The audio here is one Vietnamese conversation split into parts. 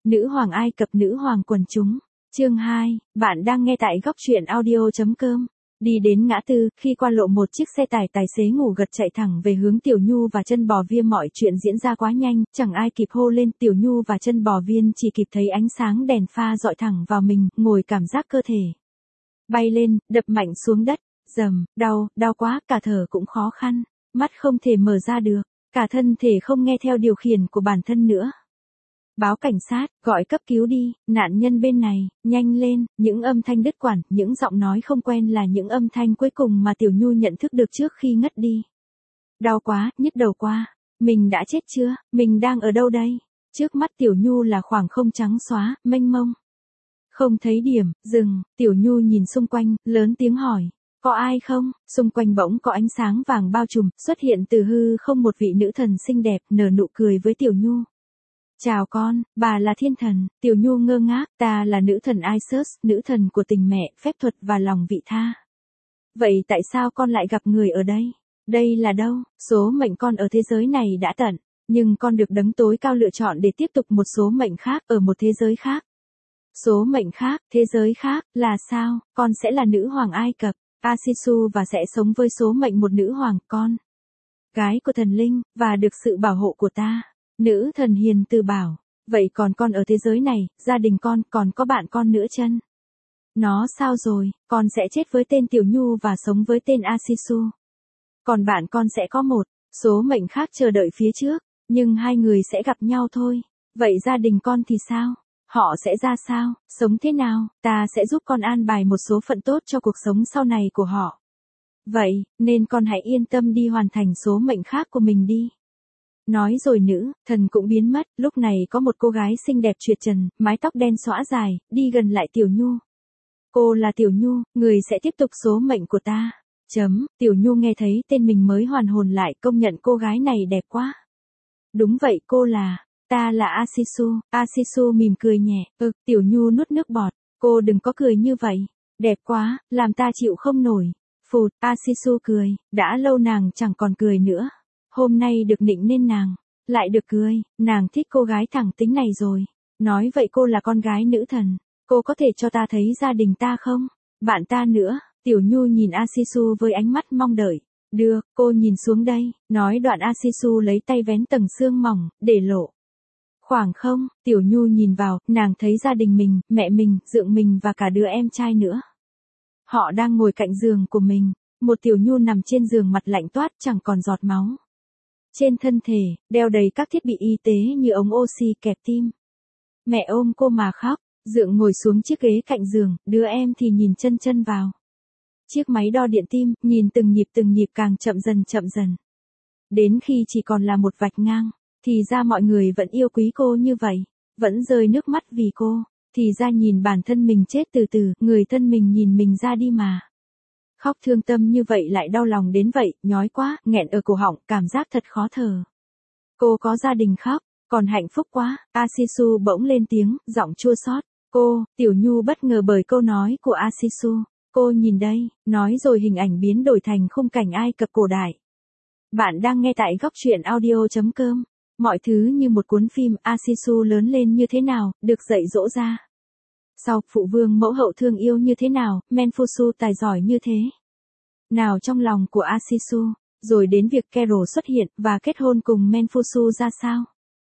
Nữ hoàng Ai Cập, nữ hoàng quần chúng. Chương 2, bạn đang nghe tại góc truyện audio.com. Đi đến ngã tư, khi qua lộ một chiếc xe tải tài xế ngủ gật chạy thẳng về hướng Tiểu Nhu và Chân Bò Viên. Mọi chuyện diễn ra quá nhanh, chẳng ai kịp hô lên. Tiểu Nhu và Chân Bò Viên chỉ kịp thấy ánh sáng đèn pha dọi thẳng vào mình, ngồi cảm giác cơ thể bay lên, đập mạnh xuống đất, rầm, đau quá, cả thở cũng khó khăn, mắt không thể mở ra được, cả thân thể không nghe theo điều khiển của bản thân nữa. Báo cảnh sát, gọi cấp cứu đi, nạn nhân bên này, nhanh lên, những âm thanh đứt quãng, những giọng nói không quen là những âm thanh cuối cùng mà Tiểu Nhu nhận thức được trước khi ngất đi. Đau quá, nhức đầu quá, mình đã chết chưa, mình đang ở đâu đây? Trước mắt Tiểu Nhu là khoảng không trắng xóa, mênh mông. Không thấy điểm, dừng, Tiểu Nhu nhìn xung quanh, lớn tiếng hỏi. Có ai không? Xung quanh bỗng có ánh sáng vàng bao trùm, xuất hiện từ hư không một vị nữ thần xinh đẹp, nở nụ cười với Tiểu Nhu. Chào con, bà là thiên thần. Tiểu Nhu ngơ ngác, ta là nữ thần Isis, nữ thần của tình mẹ, phép thuật và lòng vị tha. Vậy tại sao con lại gặp người ở đây? Đây là đâu? Số mệnh con ở thế giới này đã tận, nhưng con được đấng tối cao lựa chọn để tiếp tục một số mệnh khác ở một thế giới khác. Số mệnh khác, thế giới khác, là sao? Con sẽ là nữ hoàng Ai Cập, Asisu và sẽ sống với số mệnh một nữ hoàng, con gái của thần linh, và được sự bảo hộ của ta. Nữ thần hiền từ bảo, vậy còn con ở thế giới này, gia đình con, còn có bạn con nữa chân? Nó sao rồi, con sẽ chết với tên Tiểu Nhu và sống với tên Asisu. Còn bạn con sẽ có một số mệnh khác chờ đợi phía trước, nhưng hai người sẽ gặp nhau thôi. Vậy gia đình con thì sao? Họ sẽ ra sao, sống thế nào? Ta sẽ giúp con an bài một số phận tốt cho cuộc sống sau này của họ. Vậy, nên con hãy yên tâm đi hoàn thành số mệnh khác của mình đi. Nói rồi nữ thần cũng biến mất. Lúc này có một cô gái xinh đẹp tuyệt trần, mái tóc đen xõa dài, đi gần lại Tiểu Nhu. Cô là Tiểu Nhu, người sẽ tiếp tục số mệnh của ta. Tiểu Nhu nghe thấy tên mình mới hoàn hồn lại, công nhận cô gái này đẹp quá. Đúng vậy, cô là, ta là Asisu. Asisu mỉm cười nhẹ. Tiểu Nhu nuốt nước bọt. Cô đừng có cười như vậy. Đẹp quá, làm ta chịu không nổi. Phụt, Asisu cười. Đã lâu nàng chẳng còn cười nữa. Hôm nay được nịnh nên nàng lại được cười. Nàng thích cô gái thẳng tính này rồi. Nói vậy cô là con gái nữ thần. Cô có thể cho ta thấy gia đình ta không? Bạn ta nữa. Tiểu Nhu nhìn Asisu với ánh mắt mong đợi. Được, cô nhìn xuống đây. Nói đoạn Asisu lấy tay vén tầng xương mỏng, để lộ khoảng không. Tiểu Nhu nhìn vào, nàng thấy gia đình mình, mẹ mình, dượng mình và cả đứa em trai nữa. Họ đang ngồi cạnh giường của mình. Một Tiểu Nhu nằm trên giường, mặt lạnh toát, chẳng còn giọt máu. Trên thân thể, đeo đầy các thiết bị y tế như ống oxy, kẹp tim. Mẹ ôm cô mà khóc, dượng ngồi xuống chiếc ghế cạnh giường, đứa em thì nhìn chân vào chiếc máy đo điện tim, nhìn từng nhịp càng chậm dần. Đến khi chỉ còn là một vạch ngang, thì ra mọi người vẫn yêu quý cô như vậy, vẫn rơi nước mắt vì cô, thì ra nhìn bản thân mình chết từ từ, người thân mình nhìn mình ra đi mà. Khóc thương tâm như vậy lại đau lòng đến vậy, nhói quá, nghẹn ở cổ họng, cảm giác thật khó thở. Cô có gia đình khóc, còn hạnh phúc quá. Asisu bỗng lên tiếng, giọng chua xót. Cô, Tiểu Nhu bất ngờ bởi câu nói của Asisu. Cô nhìn đây, nói rồi hình ảnh biến đổi thành khung cảnh Ai Cập cổ đại. Bạn đang nghe tại góc truyện audio.com. Mọi thứ như một cuốn phim. Asisu lớn lên như thế nào, được dạy dỗ ra sau, phụ vương mẫu hậu thương yêu như thế nào, Menfusu tài giỏi như thế nào trong lòng của Asisu, rồi đến việc Carol xuất hiện và kết hôn cùng Menfusu ra sao.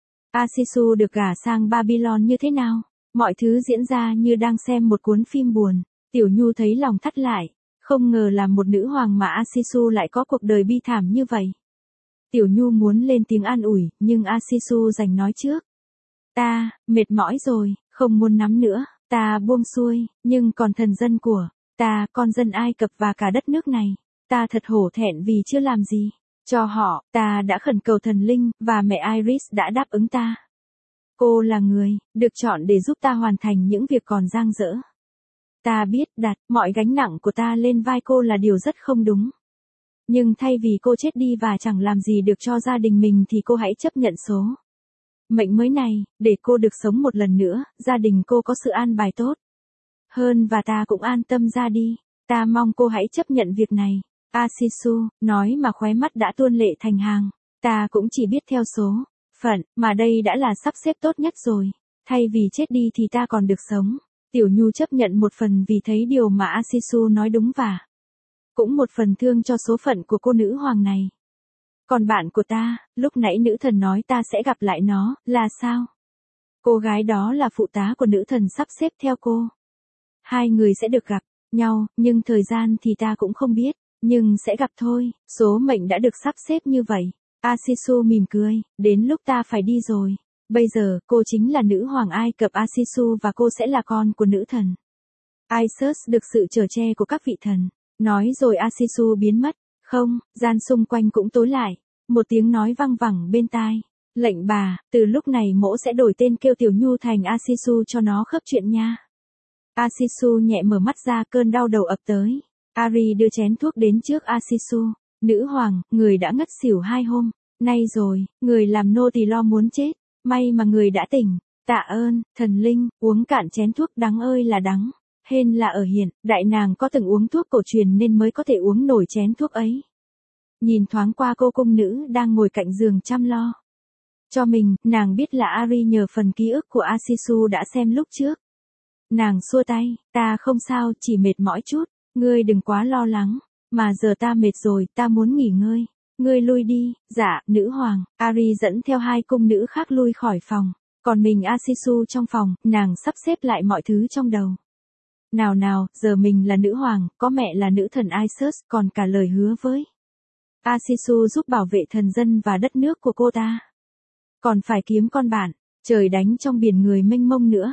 Asisu được gả sang Babylon như thế nào, mọi thứ diễn ra như đang xem một cuốn phim buồn. Tiểu Nhu thấy lòng thắt lại, không ngờ là một nữ hoàng mà Asisu lại có cuộc đời bi thảm như vậy. Tiểu Nhu muốn lên tiếng an ủi, nhưng Asisu giành nói trước. Ta, mệt mỏi rồi, không muốn nắm nữa. Ta buông xuôi, nhưng còn thần dân của ta, con dân Ai Cập và cả đất nước này, ta thật hổ thẹn vì chưa làm gì cho họ. Ta đã khẩn cầu thần linh, và mẹ Iris đã đáp ứng ta. Cô là người được chọn để giúp ta hoàn thành những việc còn dang dở. Ta biết đặt mọi gánh nặng của ta lên vai cô là điều rất không đúng. Nhưng thay vì cô chết đi và chẳng làm gì được cho gia đình mình thì cô hãy chấp nhận số mệnh mới này, để cô được sống một lần nữa, gia đình cô có sự an bài tốt hơn và ta cũng an tâm ra đi. Ta mong cô hãy chấp nhận việc này. Asisu nói mà khóe mắt đã tuôn lệ thành hàng. Ta cũng chỉ biết theo số phận, mà đây đã là sắp xếp tốt nhất rồi. Thay vì chết đi thì ta còn được sống. Tiểu Nhu chấp nhận một phần vì thấy điều mà Asisu nói đúng và cũng một phần thương cho số phận của cô nữ hoàng này. Còn bạn của ta, lúc nãy nữ thần nói ta sẽ gặp lại nó, là sao? Cô gái đó là phụ tá của nữ thần sắp xếp theo cô. Hai người sẽ được gặp nhau, nhưng thời gian thì ta cũng không biết, nhưng sẽ gặp thôi, số mệnh đã được sắp xếp như vậy. Asisu mỉm cười, đến lúc ta phải đi rồi. Bây giờ, cô chính là nữ hoàng Ai Cập Asisu và cô sẽ là con của nữ thần Isis được sự chở che của các vị thần. Nói rồi Asisu biến mất. Không, gian xung quanh cũng tối lại. Một tiếng nói vang vẳng bên tai. Lệnh bà, từ lúc này mỗ sẽ đổi tên kêu Tiểu Nhu thành Asisu cho nó khớp chuyện nha. Asisu nhẹ mở mắt ra, cơn đau đầu ập tới. Ari đưa chén thuốc đến trước Asisu. Nữ hoàng, người đã ngất xỉu 2 hôm. Nay rồi, người làm nô tỳ lo muốn chết. May mà người đã tỉnh. Tạ ơn, thần linh, uống cạn chén thuốc đắng ơi là đắng. Hên là ở hiện, đại nàng có từng uống thuốc cổ truyền nên mới có thể uống nổi chén thuốc ấy. Nhìn thoáng qua cô cung nữ đang ngồi cạnh giường chăm lo cho mình, nàng biết là Ari nhờ phần ký ức của Asisu đã xem lúc trước. Nàng xua tay, ta không sao, chỉ mệt mỏi chút, ngươi đừng quá lo lắng, mà giờ ta mệt rồi, ta muốn nghỉ ngơi. Ngươi lui đi, dạ, nữ hoàng. Ari dẫn theo 2 cung nữ khác lui khỏi phòng, còn mình Asisu trong phòng, nàng sắp xếp lại mọi thứ trong đầu. Nào nào, giờ mình là nữ hoàng, có mẹ là nữ thần Isis, còn cả lời hứa với Asisu giúp bảo vệ thần dân và đất nước của cô ta. Còn phải kiếm con bạn, trời đánh trong biển người mênh mông nữa.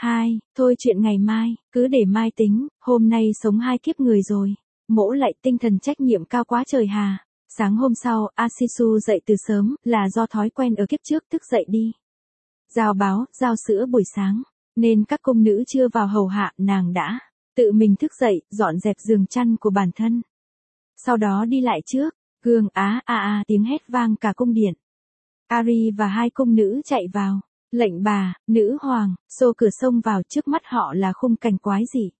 Thôi chuyện ngày mai, cứ để mai tính, hôm nay sống 2 kiếp người rồi. Mỗ lại tinh thần trách nhiệm cao quá trời hà. Sáng hôm sau, Asisu dậy từ sớm, là do thói quen ở kiếp trước thức dậy đi giao báo, giao sữa buổi sáng, nên các cung nữ chưa vào hầu hạ, nàng đã tự mình thức dậy, dọn dẹp giường chăn của bản thân. Sau đó đi lại trước gương, tiếng hét vang cả cung điện. Ari và 2 cung nữ chạy vào. Lệnh bà, nữ hoàng, xô cửa xông vào, trước mắt họ là khung cảnh quái dị.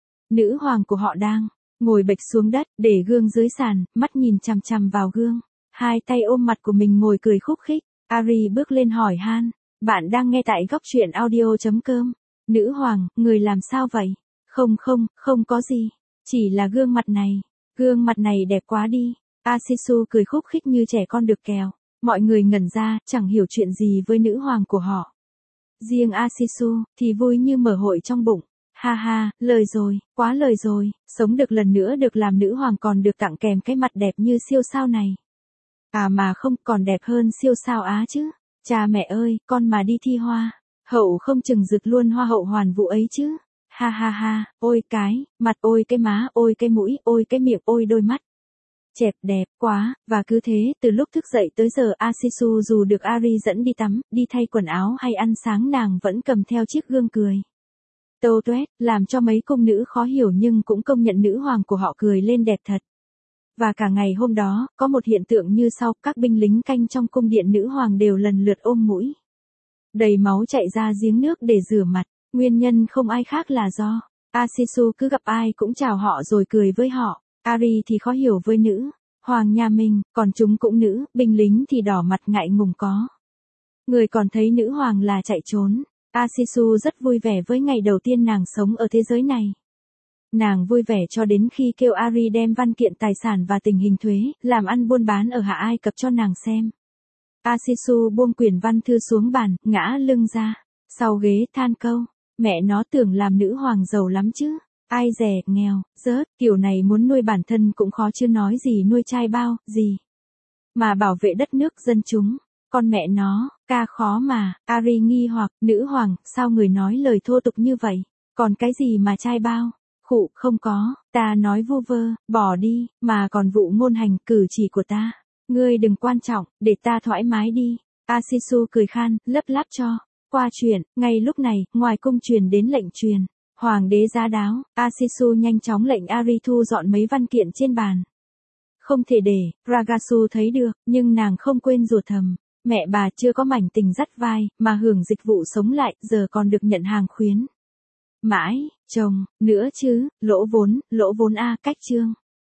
Nữ hoàng của họ đang ngồi bệch xuống đất, để gương dưới sàn, mắt nhìn chằm chằm vào gương. 2 tay ôm mặt của mình ngồi cười khúc khích. Ari bước lên hỏi han. Bạn đang nghe tại góc truyện audio.com. Nữ hoàng, người làm sao vậy? Không có gì. Chỉ là gương mặt này. Gương mặt này đẹp quá đi. Asisu cười khúc khích như trẻ con được kèo. Mọi người ngẩn ra, chẳng hiểu chuyện gì với nữ hoàng của họ. Riêng Asisu, thì vui như mở hội trong bụng. Ha ha, lời rồi, quá lời rồi, sống được lần nữa được làm nữ hoàng còn được tặng kèm cái mặt đẹp như siêu sao này. À mà không, còn đẹp hơn siêu sao Á chứ. Cha mẹ ơi, con mà đi thi hoa, hậu không chừng rực luôn hoa hậu hoàn vũ ấy chứ. Ha ha ha, ôi cái mặt, ôi cái má, ôi cái mũi, ôi cái miệng, ôi đôi mắt. Chẹp đẹp quá, và cứ thế, từ lúc thức dậy tới giờ Asisu dù được Ari dẫn đi tắm, đi thay quần áo hay ăn sáng, nàng vẫn cầm theo chiếc gương cười tâu tuét, làm cho mấy cung nữ khó hiểu nhưng cũng công nhận nữ hoàng của họ cười lên đẹp thật. Và cả ngày hôm đó, có một hiện tượng như sau, các binh lính canh trong cung điện nữ hoàng đều lần lượt ôm mũi đầy máu chạy ra giếng nước để rửa mặt, nguyên nhân không ai khác là do Asisu cứ gặp ai cũng chào họ rồi cười với họ. Ari thì khó hiểu với nữ hoàng nhà mình, còn chúng cũng nữ, binh lính thì đỏ mặt ngại ngùng, có người còn thấy nữ hoàng là chạy trốn. Asisu rất vui vẻ với ngày đầu tiên nàng sống ở thế giới này. Nàng vui vẻ cho đến khi kêu Ari đem văn kiện tài sản và tình hình thuế, làm ăn buôn bán ở Hạ Ai Cập cho nàng xem. Asisu buông quyển văn thư xuống bàn, ngã lưng ra sau ghế than câu, mẹ nó tưởng làm nữ hoàng giàu lắm chứ. Ai dè, nghèo, rớt, kiểu này muốn nuôi bản thân cũng khó chứ nói gì nuôi trai bao, gì mà bảo vệ đất nước dân chúng. Con mẹ nó, ca khó mà. Ari nghi hoặc, nữ hoàng, sao người nói lời thô tục như vậy? Còn cái gì mà trai bao? Khụ, không có, ta nói vu vơ, bỏ đi, mà còn vụ ngôn hành cử chỉ của ta. Ngươi đừng quan trọng, để ta thoải mái đi. Asisu cười khan, lấp láp cho qua chuyện. Ngay lúc này, ngoài cung truyền đến lệnh truyền. Hoàng đế giá đáo, Asisu nhanh chóng lệnh Ari thu dọn mấy văn kiện trên bàn. Không thể để Ragasu thấy được, nhưng nàng không quên rủa thầm. Mẹ bà chưa có mảnh tình dắt vai, mà hưởng dịch vụ sống lại, giờ còn được nhận hàng khuyến mãi, chồng, nữa chứ, lỗ vốn cách chương.